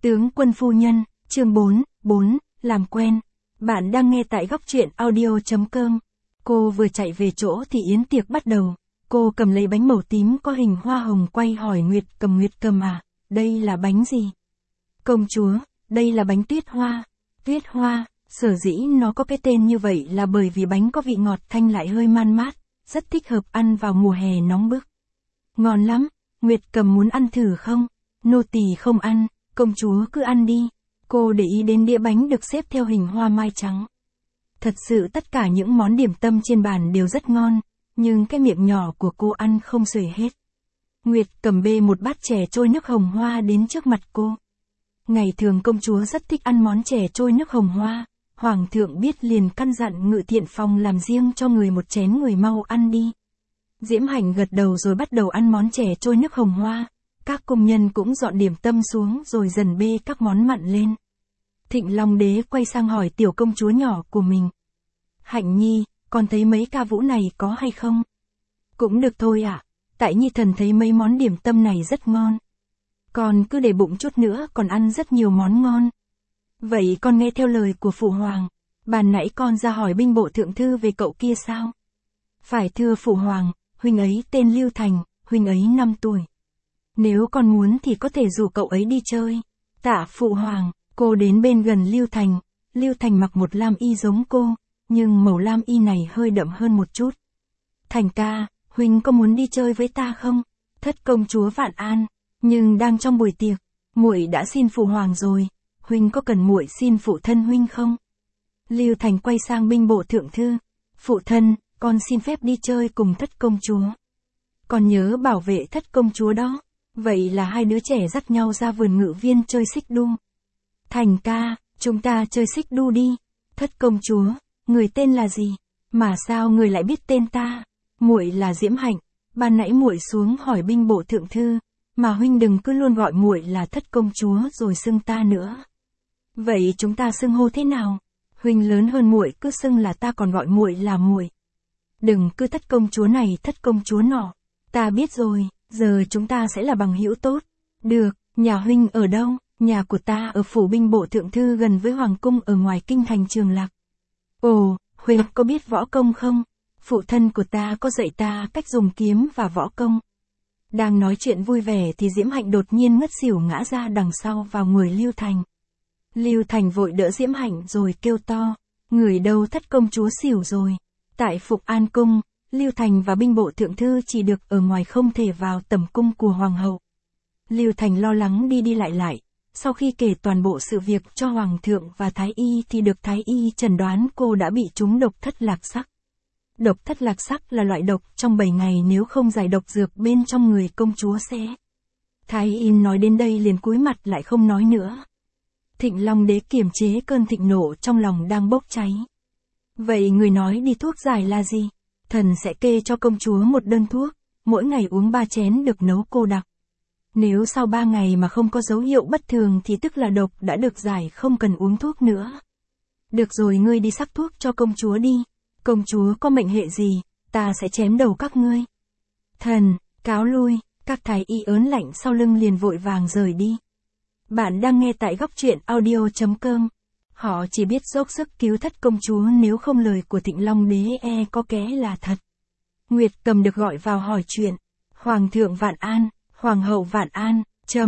Tướng quân phu nhân, chương 4, làm quen. Bạn đang nghe tại góc truyện audio.com. Cô vừa chạy về chỗ thì yến tiệc bắt đầu. Cô cầm lấy bánh màu tím có hình hoa hồng quay hỏi Nguyệt Cầm à, đây là bánh gì? Công chúa, đây là bánh tuyết hoa. Tuyết hoa, sở dĩ nó có cái tên như vậy là bởi vì bánh có vị ngọt thanh lại hơi man mát, rất thích hợp ăn vào mùa hè nóng bức. Ngon lắm, Nguyệt Cầm muốn ăn thử không? Nô tỳ không ăn, công chúa cứ ăn đi. Cô để ý đến đĩa bánh được xếp theo hình hoa mai trắng. Thật sự tất cả những món điểm tâm trên bàn đều rất ngon, nhưng cái miệng nhỏ của cô ăn không xuể hết. Nguyệt Cầm bê một bát chè trôi nước hồng hoa đến trước mặt cô. Ngày thường công chúa rất thích ăn món chè trôi nước hồng hoa, hoàng thượng biết liền căn dặn Ngự Thiện Phòng làm riêng cho người một chén, người mau ăn đi. Diễm Hạnh gật đầu rồi bắt đầu ăn món chè trôi nước hồng hoa. Các công nhân cũng dọn điểm tâm xuống rồi dần bê các món mặn lên. Thịnh Long Đế quay sang hỏi tiểu công chúa nhỏ của mình. Hạnh Nhi, con thấy mấy ca vũ này có hay không? Cũng được thôi ạ, tại Nhi thần thấy mấy món điểm tâm này rất ngon. Con cứ để bụng chút nữa còn ăn rất nhiều món ngon. Vậy con nghe theo lời của Phụ Hoàng, ban nãy con ra hỏi binh bộ thượng thư về cậu kia sao? Phải thưa Phụ Hoàng, huynh ấy tên Lưu Thành, huynh ấy 5 tuổi. Nếu con muốn thì có thể rủ cậu ấy đi chơi. Tạ Phụ Hoàng, cô đến bên gần Lưu Thành mặc một lam y giống cô, nhưng màu lam y này hơi đậm hơn một chút. Thành ca, huynh có muốn đi chơi với ta không? Thất công chúa vạn an, nhưng đang trong buổi tiệc, muội đã xin Phụ Hoàng rồi, huynh có cần muội xin phụ thân huynh không? Lưu Thành quay sang binh bộ thượng thư, phụ thân, con xin phép đi chơi cùng thất công chúa. Con nhớ bảo vệ thất công chúa đó. Vậy là hai đứa trẻ dắt nhau ra vườn Ngự Viên chơi xích đu. Thành ca, chúng ta chơi xích đu đi. Thất công chúa, người tên là gì? Mà sao người lại biết tên ta? Muội là Diễm Hạnh, ban nãy muội xuống hỏi binh bộ thượng thư, mà huynh đừng cứ luôn gọi muội là thất công chúa rồi xưng ta nữa. Vậy chúng ta xưng hô thế nào? Huynh lớn hơn muội cứ xưng là ta, còn gọi muội là muội. Đừng cứ thất công chúa này thất công chúa nọ. Ta biết rồi. Giờ chúng ta sẽ là bằng hữu tốt. Được, nhà huynh ở đâu? Nhà của ta ở phủ binh bộ thượng thư gần với hoàng cung ở ngoài kinh thành Trường Lạc. Ồ, huynh có biết võ công không? Phụ thân của ta có dạy ta cách dùng kiếm và võ công. Đang nói chuyện vui vẻ thì Diễm Hạnh đột nhiên ngất xỉu ngã ra đằng sau vào người Lưu Thành. Lưu Thành vội đỡ Diễm Hạnh rồi kêu to, người đâu thất công chúa xỉu rồi. Tại Phục An Cung, Lưu Thành và binh bộ thượng thư chỉ được ở ngoài, không thể vào tẩm cung của hoàng hậu. Lưu Thành lo lắng đi lại, sau khi kể toàn bộ sự việc cho hoàng thượng và thái y thì được thái y chẩn đoán cô đã bị trúng độc thất lạc sắc. Độc thất lạc sắc là loại độc trong 7 ngày nếu không giải độc dược bên trong người công chúa sẽ. Thái y nói đến đây liền cúi mặt lại không nói nữa. Thịnh Long Đế kiềm chế cơn thịnh nộ trong lòng đang bốc cháy. Vậy người nói đi thuốc giải là gì? Thần sẽ kê cho công chúa một đơn thuốc, mỗi ngày uống 3 chén được nấu cô đặc. Nếu sau 3 ngày mà không có dấu hiệu bất thường thì tức là độc đã được giải, không cần uống thuốc nữa. Được rồi, ngươi đi sắc thuốc cho công chúa đi. Công chúa có mệnh hệ gì, ta sẽ chém đầu các ngươi. Thần, cáo lui, các thái y ớn lạnh sau lưng liền vội vàng rời đi. Bạn đang nghe tại góc truyện audio.com. Họ chỉ biết dốc sức cứu thất công chúa, nếu không lời của Thịnh Long Đế có ké là thật. Nguyệt Cầm được gọi vào hỏi chuyện. Hoàng thượng vạn an, hoàng hậu vạn an,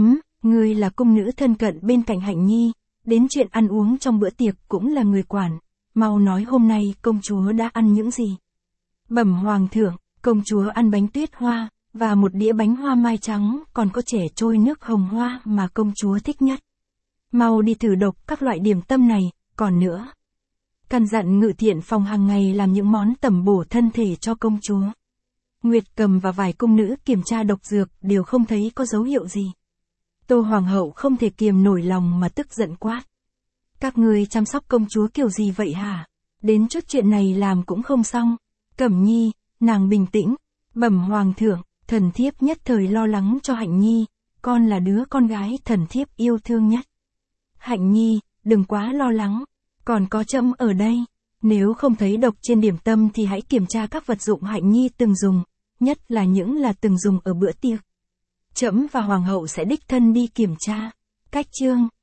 ngươi là cung nữ thân cận bên cạnh Hạnh Nhi, đến chuyện ăn uống trong bữa tiệc cũng là người quản, mau nói hôm nay công chúa đã ăn những gì. Bẩm hoàng thượng, công chúa ăn bánh tuyết hoa, và một đĩa bánh hoa mai trắng, còn có chè trôi nước hồng hoa mà công chúa thích nhất. Mau đi thử độc các loại điểm tâm này, còn nữa. Căn dặn Ngự Thiện Phòng hàng ngày làm những món tẩm bổ thân thể cho công chúa. Nguyệt Cầm và vài cung nữ kiểm tra độc dược đều không thấy có dấu hiệu gì. Tô Hoàng hậu không thể kiềm nổi lòng mà tức giận quát. Các ngươi chăm sóc công chúa kiểu gì vậy hả? Đến chút chuyện này làm cũng không xong. Cẩm Nhi, nàng bình tĩnh. Bẩm hoàng thượng, thần thiếp nhất thời lo lắng cho Hạnh Nhi, con là đứa con gái thần thiếp yêu thương nhất. Hạnh Nhi, đừng quá lo lắng, còn có trẫm ở đây. Nếu không thấy độc trên điểm tâm thì hãy kiểm tra các vật dụng Hạnh Nhi từng dùng, nhất là những từng dùng ở bữa tiệc. Trẫm và hoàng hậu sẽ đích thân đi kiểm tra. Cách chương